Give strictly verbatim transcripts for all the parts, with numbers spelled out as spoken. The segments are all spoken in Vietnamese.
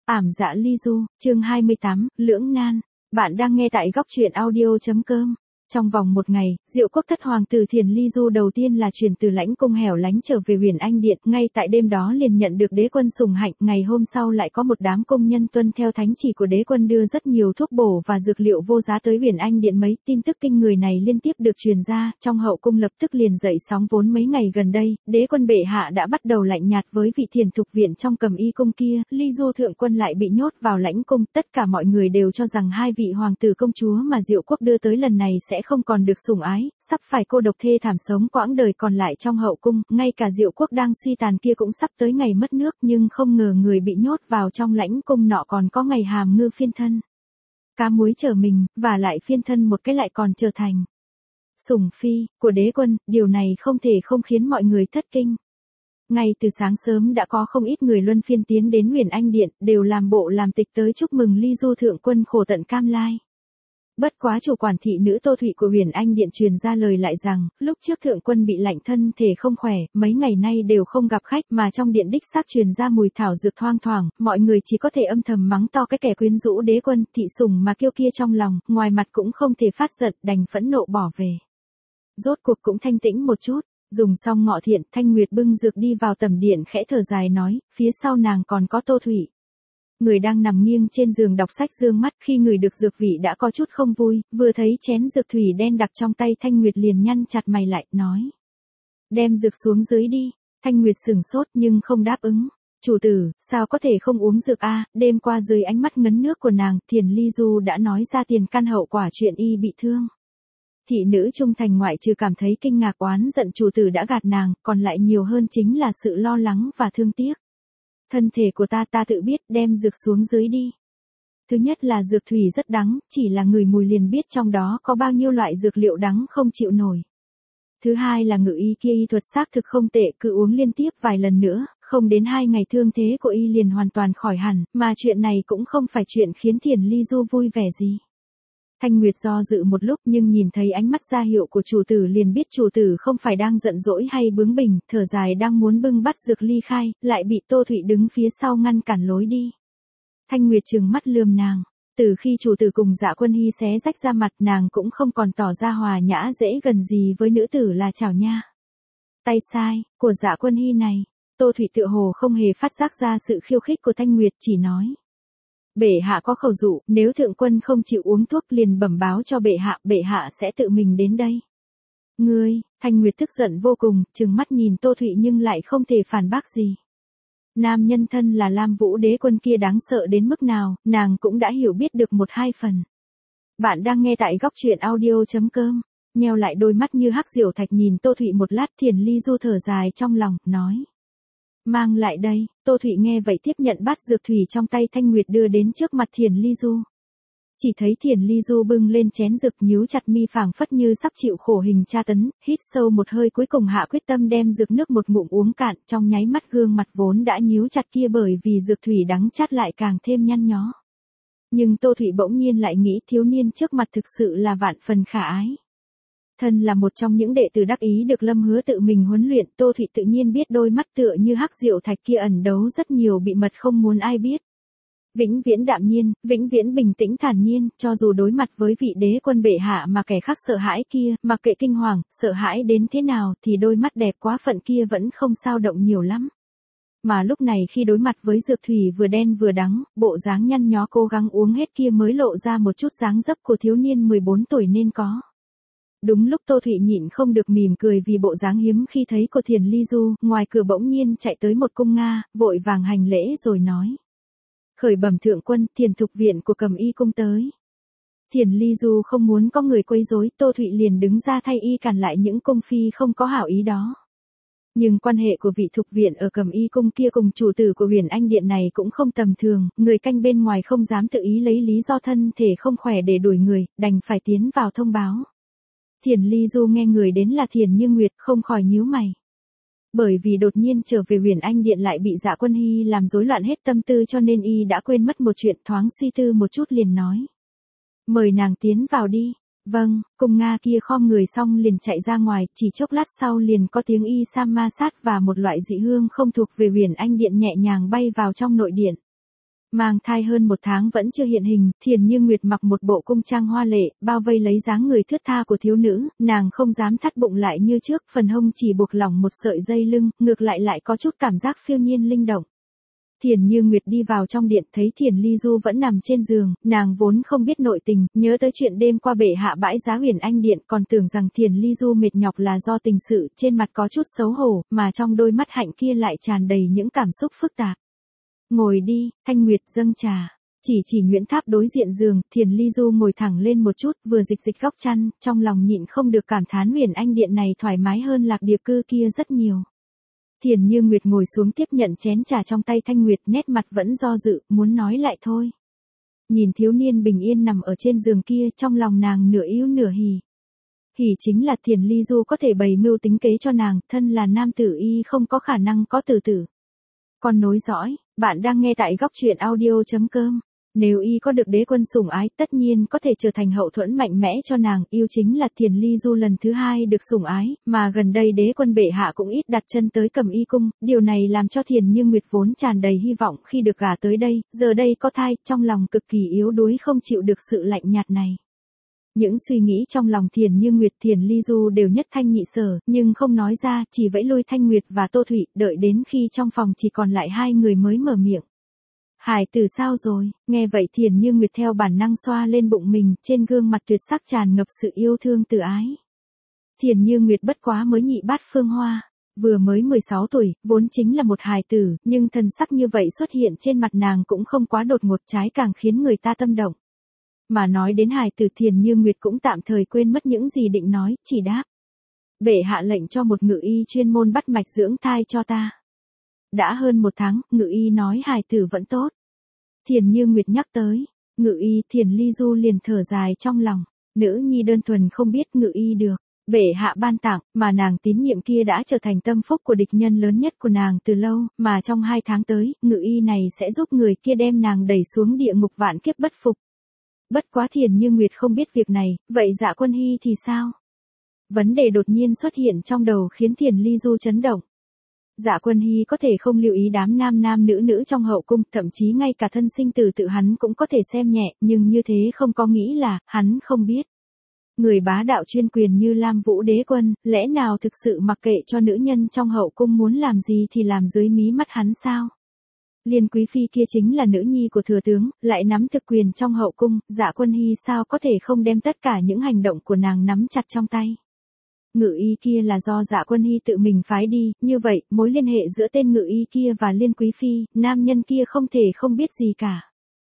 Ảm dạ ly du, chương hai mươi tám, lưỡng nan. Bạn đang nghe tại góc truyện audio.com. Trong vòng một ngày, Diệu Quốc thất hoàng tử Thiền Ly Du đầu tiên là chuyển từ lãnh cung hẻo lánh trở về Huyền Anh Điện, ngay tại đêm đó liền nhận được đế quân sủng hạnh, ngày hôm sau lại có một đám công nhân tuân theo thánh chỉ của đế quân đưa rất nhiều thuốc bổ và dược liệu vô giá tới Huyền Anh Điện. Mấy tin tức kinh người này liên tiếp được truyền ra, trong hậu cung lập tức liền dậy sóng. Vốn mấy ngày gần đây, đế quân bệ hạ đã bắt đầu lạnh nhạt với vị Thiền Thục Viện trong Cầm Y cung kia, Ly Du thượng quân lại bị nhốt vào lãnh cung, tất cả mọi người đều cho rằng hai vị hoàng tử công chúa mà Diệu Quốc đưa tới lần này sẽ không còn được sủng ái, sắp phải cô độc thê thảm sống quãng đời còn lại trong hậu cung, ngay cả Diệu Quốc đang suy tàn kia cũng sắp tới ngày mất nước, nhưng không ngờ người bị nhốt vào trong lãnh cung nọ còn có ngày hàm ngư phiên thân. Cá muối trở mình, và lại phiên thân một cái lại còn trở thành sủng phi của đế quân, điều này không thể không khiến mọi người thất kinh. Ngay từ sáng sớm đã có không ít người luân phiên tiến đến Huyền Anh Điện, đều làm bộ làm tịch tới chúc mừng Ly Du thượng quân khổ tận cam lai. Bất quá chủ quản thị nữ Tô Thụy của Huyền Anh Điện truyền ra lời lại rằng, lúc trước thượng quân bị lạnh thân thể không khỏe, mấy ngày nay đều không gặp khách, mà trong điện đích xác truyền ra mùi thảo dược thoang thoảng, mọi người chỉ có thể âm thầm mắng to cái kẻ quyến rũ đế quân, thị sủng mà kiêu kia trong lòng, ngoài mặt cũng không thể phát giận, đành phẫn nộ bỏ về. Rốt cuộc cũng thanh tĩnh một chút, dùng xong ngọ thiện, Thanh Nguyệt bưng dược đi vào tầm điện khẽ thở dài nói, phía sau nàng còn có Tô Thụy. Người đang nằm nghiêng trên giường đọc sách dương mắt, khi người được dược vị đã có chút không vui, vừa thấy chén dược thủy đen đặc trong tay Thanh Nguyệt liền nhăn chặt mày lại, nói. Đem dược xuống dưới đi. Thanh Nguyệt sửng sốt nhưng không đáp ứng. Chủ tử, sao có thể không uống dược a? Đêm qua dưới ánh mắt ngấn nước của nàng, Thiền Ly Du đã nói ra tiền căn hậu quả chuyện y bị thương. Thị nữ trung thành ngoại trừ cảm thấy kinh ngạc oán giận chủ tử đã gạt nàng, còn lại nhiều hơn chính là sự lo lắng và thương tiếc. Thân thể của ta ta tự biết, đem dược xuống dưới đi. Thứ nhất là dược thủy rất đắng, chỉ là người mùi liền biết trong đó có bao nhiêu loại dược liệu đắng không chịu nổi. Thứ hai là ngự y kia y thuật xác thực không tệ, cứ uống liên tiếp vài lần nữa, không đến hai ngày thương thế của y liền hoàn toàn khỏi hẳn, mà chuyện này cũng không phải chuyện khiến Thiền Ly Du vui vẻ gì. Thanh Nguyệt do dự một lúc nhưng nhìn thấy ánh mắt ra hiệu của chủ tử liền biết chủ tử không phải đang giận dỗi hay bướng bỉnh, thở dài đang muốn bưng bắt dược ly khai, lại bị Tô Thụy đứng phía sau ngăn cản lối đi. Thanh Nguyệt trừng mắt lườm nàng, từ khi chủ tử cùng Dạ Quân Hy xé rách ra mặt nàng cũng không còn tỏ ra hòa nhã dễ gần gì với nữ tử là Chảo Nha. Tay sai, của Dạ Quân Hy này, Tô Thụy tựa hồ không hề phát giác ra sự khiêu khích của Thanh Nguyệt, chỉ nói. Bệ hạ có khẩu dụ, nếu thượng quân không chịu uống thuốc liền bẩm báo cho bệ hạ, bệ hạ sẽ tự mình đến đây. Ngươi, Thanh Nguyệt tức giận vô cùng, trừng mắt nhìn Tô Thụy nhưng lại không thể phản bác gì. Nam nhân thân là Lam Vũ đế quân kia đáng sợ đến mức nào, nàng cũng đã hiểu biết được một hai phần. Bạn đang nghe tại góc truyện audio.com, nheo lại đôi mắt như hắc diều thạch nhìn Tô Thụy một lát. Thiền Ly Du thở dài trong lòng, nói. Mang lại đây. Tô Thụy nghe vậy tiếp nhận bát dược thủy trong tay Thanh Nguyệt đưa đến trước mặt Thiền Ly Du. Chỉ thấy Thiền Ly Du bưng lên chén dược nhíu chặt mi phảng phất như sắp chịu khổ hình tra tấn, hít sâu một hơi cuối cùng hạ quyết tâm đem dược nước một ngụm uống cạn, trong nháy mắt gương mặt vốn đã nhíu chặt kia bởi vì dược thủy đắng chát lại càng thêm nhăn nhó. Nhưng Tô Thụy bỗng nhiên lại nghĩ thiếu niên trước mặt thực sự là vạn phần khả ái. Thân là một trong những đệ tử đắc ý được Lâm Hứa tự mình huấn luyện, Tô Thụy tự nhiên biết đôi mắt tựa như hắc diệu thạch kia ẩn đấu rất nhiều bị mật không muốn ai biết. Vĩnh viễn đạm nhiên, vĩnh viễn bình tĩnh thản nhiên, cho dù đối mặt với vị đế quân bệ hạ mà kẻ khác sợ hãi kia, mặc kệ kinh hoàng, sợ hãi đến thế nào thì đôi mắt đẹp quá phận kia vẫn không sao động nhiều lắm. Mà lúc này khi đối mặt với dược thủy vừa đen vừa đắng, bộ dáng nhăn nhó cố gắng uống hết kia mới lộ ra một chút dáng dấp của thiếu niên mười bốn tuổi nên có. Đúng lúc Tô Thụy nhịn không được mỉm cười vì bộ dáng hiếm khi thấy của Thiền Ly Du, ngoài cửa bỗng nhiên chạy tới một cung Nga, vội vàng hành lễ rồi nói. Khởi bẩm thượng quân, Thiền Thục Viện của Cầm Y cung tới. Thiền Ly Du không muốn có người quấy rối, Tô Thụy liền đứng ra thay y cản lại những cung phi không có hảo ý đó. Nhưng quan hệ của vị Thục Viện ở Cầm Y cung kia cùng chủ tử của Huyền Anh Điện này cũng không tầm thường, người canh bên ngoài không dám tự ý lấy lý do thân thể không khỏe để đuổi người, đành phải tiến vào thông báo. Thiền Ly Du nghe người đến là Thiền Như Nguyệt không khỏi nhíu mày. Bởi vì đột nhiên trở về Huyền Anh Điện lại bị Dạ Quân Hy làm rối loạn hết tâm tư cho nên y đã quên mất một chuyện, thoáng suy tư một chút liền nói. Mời nàng tiến vào đi. Vâng, cung Nga kia khom người xong liền chạy ra ngoài, chỉ chốc lát sau liền có tiếng y sam ma sát và một loại dị hương không thuộc về Huyền Anh Điện nhẹ nhàng bay vào trong nội điện. Mang thai hơn một tháng vẫn chưa hiện hình, Thiền Như Nguyệt mặc một bộ cung trang hoa lệ, bao vây lấy dáng người thướt tha của thiếu nữ, nàng không dám thắt bụng lại như trước, phần hông chỉ buộc lỏng một sợi dây lưng, ngược lại lại có chút cảm giác phiêu nhiên linh động. Thiền Như Nguyệt đi vào trong điện thấy Thiền Ly Du vẫn nằm trên giường, nàng vốn không biết nội tình, nhớ tới chuyện đêm qua bệ hạ bãi giá Huyền Anh Điện còn tưởng rằng Thiền Ly Du mệt nhọc là do tình sự, trên mặt có chút xấu hổ, mà trong đôi mắt hạnh kia lại tràn đầy những cảm xúc phức tạp. Ngồi đi, Thanh Nguyệt dâng trà. Chỉ chỉ Nguyễn Tháp đối diện giường, Thiền Ly Du ngồi thẳng lên một chút, vừa dịch dịch góc chăn, trong lòng nhịn không được cảm thán Huyền Anh Điện này thoải mái hơn Lạc Điệp Cư kia rất nhiều. Thiền Như Nguyệt ngồi xuống tiếp nhận chén trà trong tay Thanh Nguyệt, nét mặt vẫn do dự, muốn nói lại thôi. Nhìn thiếu niên bình yên nằm ở trên giường kia, trong lòng nàng nửa yếu nửa hỉ. Hỉ chính là Thiền Ly Du có thể bày mưu tính kế cho nàng, thân là nam tử y không có khả năng có tử tử. Còn nối dõi, bạn đang nghe tại góc truyện audio chấm com. Nếu y có được đế quân sủng ái, tất nhiên có thể trở thành hậu thuẫn mạnh mẽ cho nàng, yêu chính là Thiền Ly Du lần thứ hai được sủng ái, mà gần đây đế quân bệ hạ cũng ít đặt chân tới Cẩm Y cung, điều này làm cho Thiền Như Nguyệt vốn tràn đầy hy vọng khi được gả tới đây, giờ đây có thai, trong lòng cực kỳ yếu đuối không chịu được sự lạnh nhạt này. Những suy nghĩ trong lòng Thiền Như Nguyệt, Thiền Ly Du đều nhất thanh nhị sở, nhưng không nói ra, chỉ vẫy lui Thanh Nguyệt và Tô Thụy, đợi đến khi trong phòng chỉ còn lại hai người mới mở miệng. Hải tử sao rồi? Nghe vậy Thiền Như Nguyệt theo bản năng xoa lên bụng mình, trên gương mặt tuyệt sắc tràn ngập sự yêu thương từ ái. Thiền Như Nguyệt bất quá mới nhị bát phương hoa, vừa mới mười sáu tuổi, vốn chính là một hài tử, nhưng thần sắc như vậy xuất hiện trên mặt nàng cũng không quá đột ngột, trái càng khiến người ta tâm động. Mà nói đến hài tử, Thiền Như Nguyệt cũng tạm thời quên mất những gì định nói, chỉ đáp. Bệ hạ lệnh cho một ngự y chuyên môn bắt mạch dưỡng thai cho ta. Đã hơn một tháng, ngự y nói hài tử vẫn tốt. Thiền Như Nguyệt nhắc tới, ngự y, Thiền Ly Du liền thở dài trong lòng, nữ nhi đơn thuần không biết ngự y được, bệ hạ ban tặng, mà nàng tín nhiệm kia đã trở thành tâm phúc của địch nhân lớn nhất của nàng từ lâu, mà trong hai tháng tới, ngự y này sẽ giúp người kia đem nàng đẩy xuống địa ngục vạn kiếp bất phục. Bất quá Thiền Như Nguyệt không biết việc này, vậy Dạ Quân Hy thì sao? Vấn đề đột nhiên xuất hiện trong đầu khiến Thiền Ly Du chấn động. Dạ Quân Hy có thể không lưu ý đám nam nam nữ nữ trong hậu cung, thậm chí ngay cả thân sinh tử tự hắn cũng có thể xem nhẹ, nhưng như thế không có nghĩ là, hắn không biết. Người bá đạo chuyên quyền như Lam Vũ đế quân, lẽ nào thực sự mặc kệ cho nữ nhân trong hậu cung muốn làm gì thì làm dưới mí mắt hắn sao? Liên Quý Phi kia chính là nữ nhi của thừa tướng, lại nắm thực quyền trong hậu cung, Dạ Quân Hy sao có thể không đem tất cả những hành động của nàng nắm chặt trong tay. Ngự y kia là do Dạ Quân Hy tự mình phái đi, như vậy, mối liên hệ giữa tên ngự y kia và Liên Quý Phi, nam nhân kia không thể không biết gì cả.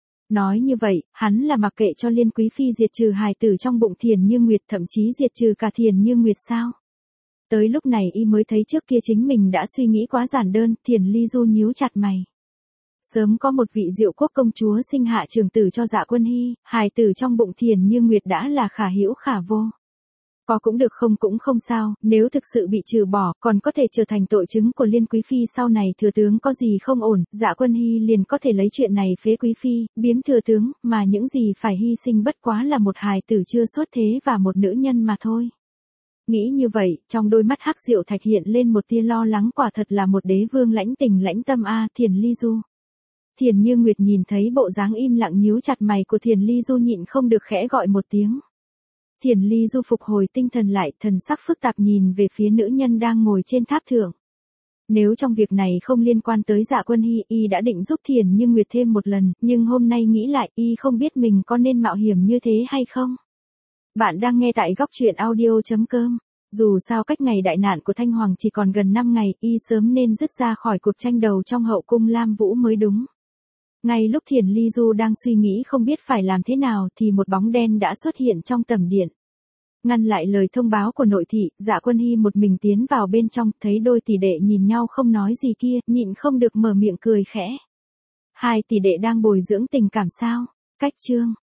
Nói như vậy, hắn là mặc kệ cho Liên Quý Phi diệt trừ hài tử trong bụng Thiền Như Nguyệt, thậm chí diệt trừ cả Thiền Như Nguyệt sao? Tới lúc này y mới thấy trước kia chính mình đã suy nghĩ quá giản đơn, Thiền Ly Du nhíu chặt mày. Sớm có một vị Diệu Quốc công chúa sinh hạ trường tử cho Dạ Quân Hy, hài tử trong bụng Thiền Như Nguyệt đã là khả hữu khả vô. Có cũng được không cũng không sao, nếu thực sự bị trừ bỏ, còn có thể trở thành tội chứng của Liên Quý Phi sau này thừa tướng có gì không ổn, Dạ Quân Hy liền có thể lấy chuyện này phế Quý Phi, biếm thừa tướng, mà những gì phải hy sinh bất quá là một hài tử chưa xuất thế và một nữ nhân mà thôi. Nghĩ như vậy, trong đôi mắt hắc Diệu Thạch hiện lên một tia lo lắng, quả thật là một đế vương lãnh tình lãnh tâm a, Thiền Ly Du. Thiền Như Nguyệt nhìn thấy bộ dáng im lặng nhíu chặt mày của Thiền Ly Du nhịn không được khẽ gọi một tiếng. Thiền Ly Du phục hồi tinh thần lại, thần sắc phức tạp nhìn về phía nữ nhân đang ngồi trên tháp thượng. Nếu trong việc này không liên quan tới Dạ Quân Hy, y đã định giúp Thiền Như Nguyệt thêm một lần, nhưng hôm nay nghĩ lại, y không biết mình có nên mạo hiểm như thế hay không. Bạn đang nghe tại góc truyện audio chấm com. Dù sao cách ngày đại nạn của Thanh Hoàng chỉ còn gần năm ngày, y sớm nên dứt ra khỏi cuộc tranh đầu trong hậu cung Lam Vũ mới đúng. Ngay lúc Thiền Ly Du đang suy nghĩ không biết phải làm thế nào thì một bóng đen đã xuất hiện trong tầm điện. Ngăn lại lời thông báo của nội thị, Dạ Quân Hy một mình tiến vào bên trong, thấy đôi tỷ đệ nhìn nhau không nói gì kia, nhịn không được mở miệng cười khẽ. Hai tỷ đệ đang bồi dưỡng tình cảm sao? Cách chương.